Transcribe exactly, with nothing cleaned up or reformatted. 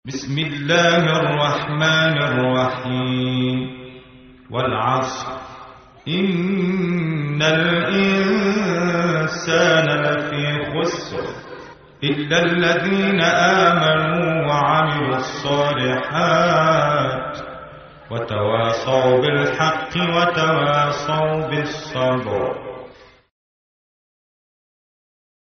بسم الله الرحمن الرحيم والعصر إن الإنسان لفي خسر إلا الذين آمنوا وعملوا الصالحات وتواصوا بالحق وتواصوا بالصبر.